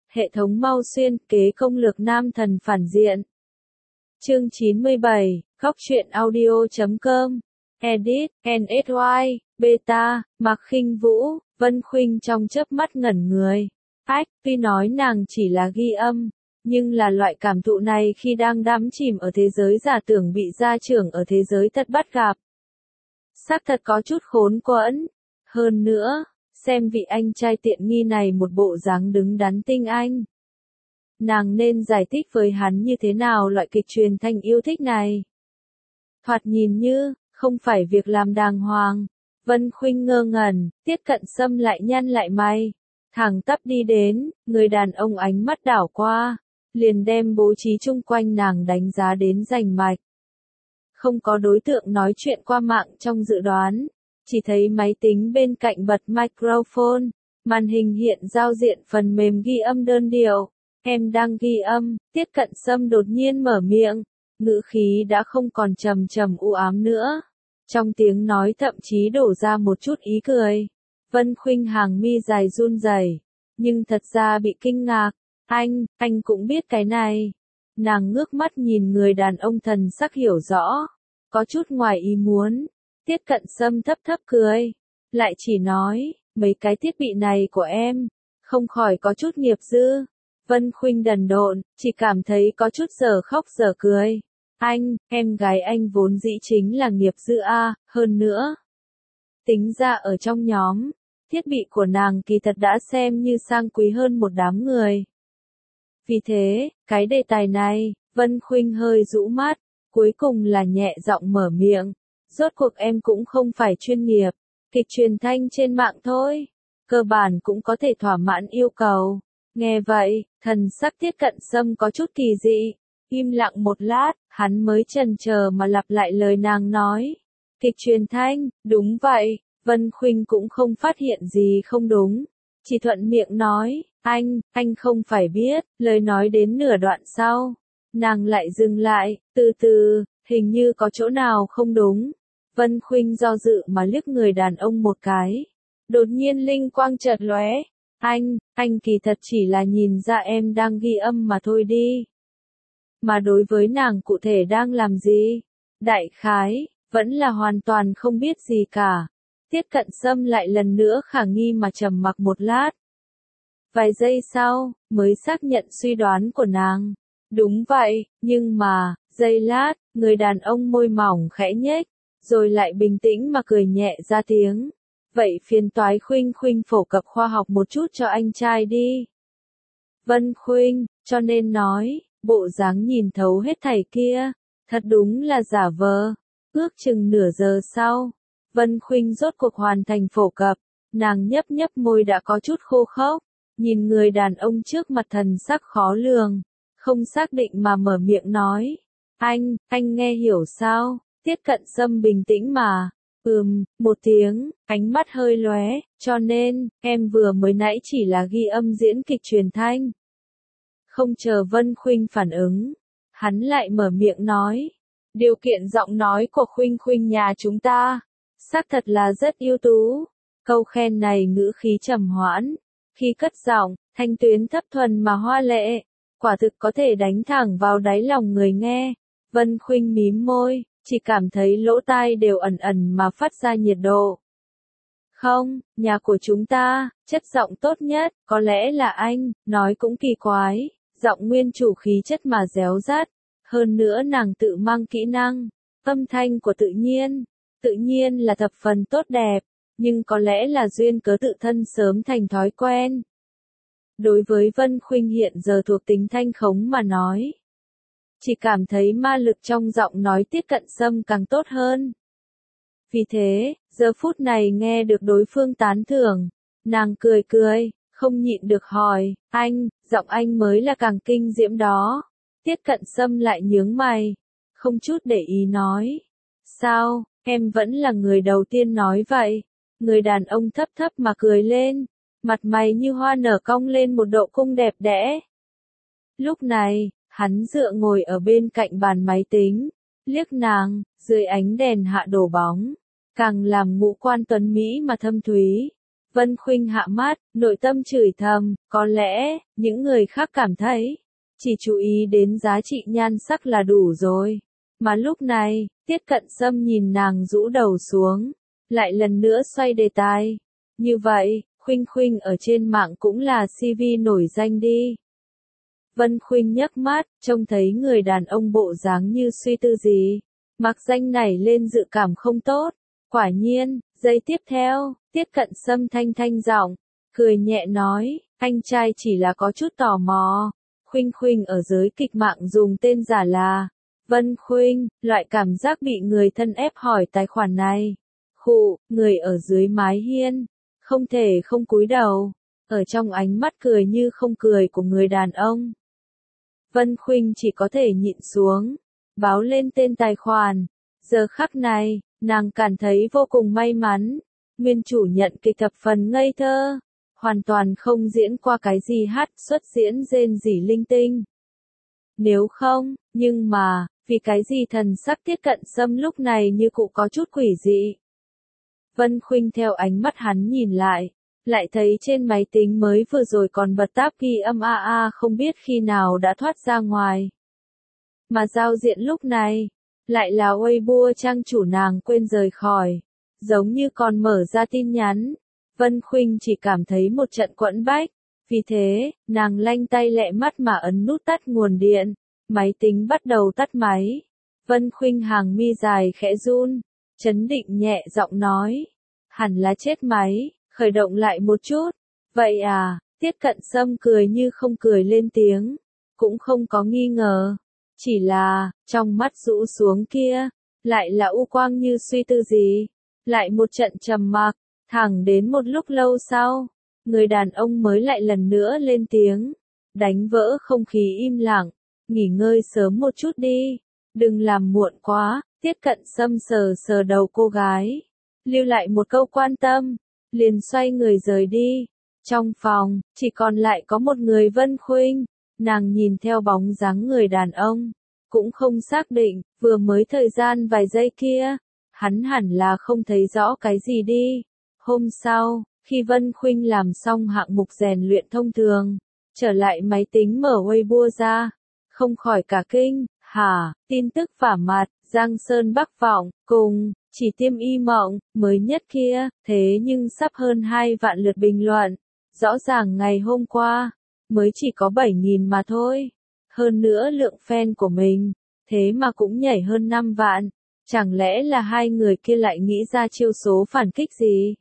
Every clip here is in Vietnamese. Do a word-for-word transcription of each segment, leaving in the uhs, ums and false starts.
Hệ thống mau xuyên kế công lược nam thần phản diện. Chương chín mươi bảy, góc truyện audio chấm com. Edit, en ét i, Beta, Mạc Khinh Vũ, Vân Khuynh trong chớp mắt ngẩn người. Ách, tuy nói nàng chỉ là ghi âm, nhưng là loại cảm thụ này khi đang đắm chìm ở thế giới giả tưởng bị gia trưởng ở thế giới thật bắt gặp. Xác thật có chút khốn quẫn. Hơn nữa, xem vị anh trai tiện nghi này một bộ dáng đứng đắn tinh anh. Nàng nên giải thích với hắn như thế nào loại kịch truyền thanh yêu thích này. Thoạt nhìn như, không phải việc làm đàng hoàng. Vân Khuynh ngơ ngẩn, Tiết Cận Sâm lại nhăn lại mày. Thẳng tắp đi đến, người đàn ông ánh mắt đảo qua, liền đem bố trí chung quanh nàng đánh giá đến rành mạch. Không có đối tượng nói chuyện qua mạng trong dự đoán, chỉ thấy máy tính bên cạnh bật microphone, màn hình hiện giao diện phần mềm ghi âm đơn điệu. Em đang ghi âm, Tiết Cận Sâm đột nhiên mở miệng, ngữ khí đã không còn trầm trầm u ám nữa. Trong tiếng nói thậm chí đổ ra một chút ý cười. Vân Khuynh hàng mi dài run rẩy, nhưng thật ra bị kinh ngạc. Anh, anh cũng biết cái này. Nàng ngước mắt nhìn người đàn ông thần sắc hiểu rõ, có chút ngoài ý muốn. Tiết Cận Sâm thấp thấp cười, lại chỉ nói, mấy cái thiết bị này của em, không khỏi có chút nghiệp dư. Vân Khuynh đần độn, chỉ cảm thấy có chút giờ khóc giờ cười. Anh, em gái anh vốn dĩ chính là nghiệp dư a, hơn nữa. Tính ra ở trong nhóm, thiết bị của nàng kỳ thật đã xem như sang quý hơn một đám người. Vì thế, cái đề tài này, Vân Khuynh hơi rũ mắt, cuối cùng là nhẹ giọng mở miệng. Rốt cuộc em cũng không phải chuyên nghiệp, kịch truyền thanh trên mạng thôi, cơ bản cũng có thể thỏa mãn yêu cầu. Nghe vậy, thần sắc Tiết Cận Sâm có chút kỳ dị, im lặng một lát, hắn mới chần chờ mà lặp lại lời nàng nói. Kịch truyền thanh, đúng vậy, Vân Khuynh cũng không phát hiện gì không đúng, chỉ thuận miệng nói, anh, anh không phải biết, lời nói đến nửa đoạn sau. Nàng lại dừng lại, từ từ, hình như có chỗ nào không đúng. Vân Khuynh do dự mà liếc người đàn ông một cái. Đột nhiên linh quang chợt lóe. Anh, anh kỳ thật chỉ là nhìn ra em đang ghi âm mà thôi đi. Mà đối với nàng cụ thể đang làm gì? Đại khái, vẫn là hoàn toàn không biết gì cả. Tiết Cận Sâm lại lần nữa khả nghi mà trầm mặc một lát. Vài giây sau, mới xác nhận suy đoán của nàng. Đúng vậy, nhưng mà, giây lát, người đàn ông môi mỏng khẽ nhếch, rồi lại bình tĩnh mà cười nhẹ ra tiếng. Vậy phiền toái Khuynh Khuynh phổ cập khoa học một chút cho anh trai đi. Vân Khuynh, cho nên nói, bộ dáng nhìn thấu hết thảy kia, thật đúng là giả vờ. Ước chừng nửa giờ sau, Vân Khuynh rốt cuộc hoàn thành phổ cập, nàng nhấp nhấp môi đã có chút khô khốc, nhìn người đàn ông trước mặt thần sắc khó lường, không xác định mà mở miệng nói. Anh, anh nghe hiểu sao? Tiết Cận Sâm bình tĩnh mà. Ừm, một tiếng, ánh mắt hơi lóe, cho nên, em vừa mới nãy chỉ là ghi âm diễn kịch truyền thanh. Không chờ Vân Khuynh phản ứng, hắn lại mở miệng nói. Điều kiện giọng nói của Khuynh Khuynh nhà chúng ta, xác thật là rất ưu tú. Câu khen này ngữ khí trầm hoãn, khi cất giọng, thanh tuyến thấp thuần mà hoa lệ, quả thực có thể đánh thẳng vào đáy lòng người nghe. Vân Khuynh mím môi, chỉ cảm thấy lỗ tai đều ẩn ẩn mà phát ra nhiệt độ. Không, nhà của chúng ta, chất giọng tốt nhất, có lẽ là anh, nói cũng kỳ quái, giọng nguyên chủ khí chất mà réo rát, hơn nữa nàng tự mang kỹ năng, âm thanh của tự nhiên, tự nhiên là thập phần tốt đẹp, nhưng có lẽ là duyên cớ tự thân sớm thành thói quen. Đối với Vân Khuynh hiện giờ thuộc tính thanh khống mà nói, chỉ cảm thấy ma lực trong giọng nói Tiết Cận Sâm càng tốt hơn. Vì thế, giờ phút này nghe được đối phương tán thưởng, nàng cười cười, không nhịn được hỏi, anh, giọng anh mới là càng kinh diễm đó. Tiết Cận Sâm lại nhướng mày, không chút để ý nói. Sao, em vẫn là người đầu tiên nói vậy? Người đàn ông thấp thấp mà cười lên, mặt mày như hoa nở cong lên một độ cung đẹp đẽ. Lúc này, hắn dựa ngồi ở bên cạnh bàn máy tính, liếc nàng, dưới ánh đèn hạ đổ bóng, càng làm ngũ quan tuấn mỹ mà thâm thúy. Vân Khuynh hạ mắt, nội tâm chửi thầm, có lẽ, những người khác cảm thấy, chỉ chú ý đến giá trị nhan sắc là đủ rồi. Mà lúc này, Tiết Cận Sâm nhìn nàng rũ đầu xuống, lại lần nữa xoay đề tài. Như vậy, Khuynh Khuynh ở trên mạng cũng là xê vê nổi danh đi. Vân Khuynh nhấc mắt, trông thấy người đàn ông bộ dáng như suy tư gì. Mặc danh nảy lên dự cảm không tốt. Quả nhiên, giây tiếp theo, Tiết Cận Sâm thanh thanh giọng, cười nhẹ nói, anh trai chỉ là có chút tò mò. Khuynh Khuynh ở giới kịch mạng dùng tên giả là Vân Khuynh, loại cảm giác bị người thân ép hỏi tài khoản này. Khụ, người ở dưới mái hiên, không thể không cúi đầu, ở trong ánh mắt cười như không cười của người đàn ông. Vân Khuynh chỉ có thể nhịn xuống, báo lên tên tài khoản. Giờ khắc này, nàng cảm thấy vô cùng may mắn. Nguyên chủ nhận kịch thập phần ngây thơ, hoàn toàn không diễn qua cái gì hát xuất diễn rên rỉ linh tinh. Nếu không, nhưng mà, vì cái gì thần sắc Tiết Cận Sâm lúc này như cụ có chút quỷ dị. Vân Khuynh theo ánh mắt hắn nhìn lại, lại thấy trên máy tính mới vừa rồi còn bật tab ghi âm a a không biết khi nào đã thoát ra ngoài. Mà giao diện lúc này, lại là Weibo trang chủ nàng quên rời khỏi, giống như còn mở ra tin nhắn. Vân Khuynh chỉ cảm thấy một trận quẫn bách, vì thế, nàng lanh tay lẹ mắt mà ấn nút tắt nguồn điện, máy tính bắt đầu tắt máy. Vân Khuynh hàng mi dài khẽ run, chấn định nhẹ giọng nói, hẳn là chết máy, khởi động lại một chút. Vậy à, Tiết Cận Sâm cười như không cười lên tiếng, cũng không có nghi ngờ, chỉ là, trong mắt rũ xuống kia, lại là u quang như suy tư gì, lại một trận trầm mặc, thẳng đến một lúc lâu sau, người đàn ông mới lại lần nữa lên tiếng, đánh vỡ không khí im lặng, nghỉ ngơi sớm một chút đi, đừng làm muộn quá. Tiết Cận Sâm sờ sờ đầu cô gái, lưu lại một câu quan tâm, liền xoay người rời đi. Trong phòng, chỉ còn lại có một người Vân Khuynh, nàng nhìn theo bóng dáng người đàn ông, cũng không xác định, vừa mới thời gian vài giây kia, hắn hẳn là không thấy rõ cái gì đi. Hôm sau, khi Vân Khuynh làm xong hạng mục rèn luyện thông thường, trở lại máy tính mở Weibo ra, không khỏi cả kinh, hả, tin tức vả mặt, Giang Sơn Bắc Vọng, cùng, chỉ tiêm y mộng, mới nhất kia, thế nhưng sắp hơn hai vạn lượt bình luận, rõ ràng ngày hôm qua, mới chỉ có bảy nghìn mà thôi, hơn nữa lượng fan của mình, thế mà cũng nhảy hơn năm vạn, chẳng lẽ là hai người kia lại nghĩ ra chiêu số phản kích gì?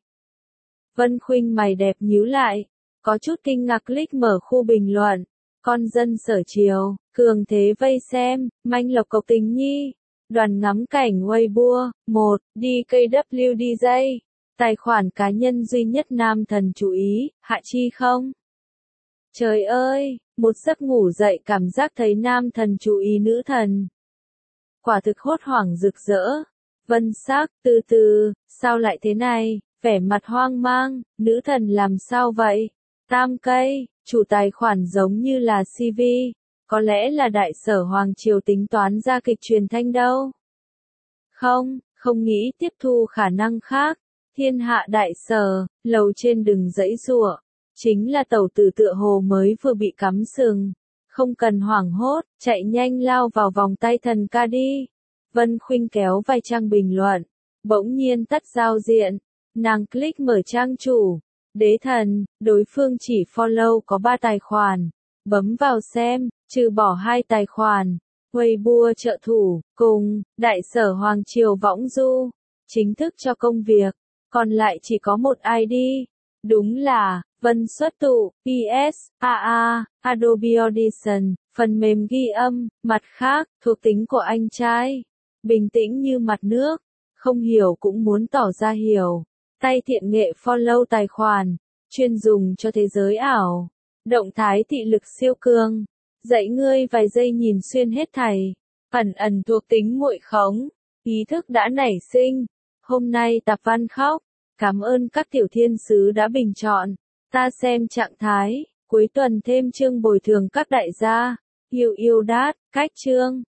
Vân Khuynh mày đẹp nhíu lại, có chút kinh ngạc click mở khu bình luận, con dân sở triều, cường thế vây xem, manh lộc cộc tình nhi, đoàn ngắm cảnh Weibo, một, đê ca vê đê J, tài khoản cá nhân duy nhất nam thần chú ý, Hạ Chi không? Trời ơi, một giấc ngủ dậy cảm giác thấy nam thần chú ý nữ thần. Quả thực hốt hoảng rực rỡ. Vân Sắc, từ từ, sao lại thế này, vẻ mặt hoang mang, nữ thần làm sao vậy? Tam cây, chủ tài khoản giống như là xê vê, có lẽ là đại sở Hoàng Triều tính toán ra kịch truyền thanh đâu. Không, không nghĩ tiếp thu khả năng khác. Thiên hạ đại sở, lầu trên đừng dãy giụa, chính là tẩu tử tựa hồ mới vừa bị cắm sừng. Không cần hoảng hốt, chạy nhanh lao vào vòng tay thần ca đi. Vân Khuynh kéo vài trang bình luận, bỗng nhiên tắt giao diện, nàng click mở trang chủ. Đế thần, đối phương chỉ follow có ba tài khoản, bấm vào xem, trừ bỏ hai tài khoản, Weibo trợ thủ, cùng, đại sở Hoàng Triều Võng Du, chính thức cho công việc, còn lại chỉ có một i đê, đúng là, Vân Xuất Tụ, pê ét, a a, Adobe Audition, phần mềm ghi âm, mặt khác, thuộc tính của anh trai, bình tĩnh như mặt nước, không hiểu cũng muốn tỏ ra hiểu. Tay thiện nghệ follow tài khoản, chuyên dùng cho thế giới ảo. Động thái thị lực siêu cường, dạy ngươi vài giây nhìn xuyên hết thảy. Ẩn ẩn thuộc tính muội khống, ý thức đã nảy sinh. Hôm nay Tạp Văn khóc, cảm ơn các tiểu thiên sứ đã bình chọn. Ta xem trạng thái, cuối tuần thêm chương bồi thường các đại gia. Yêu yêu đát, cách chương.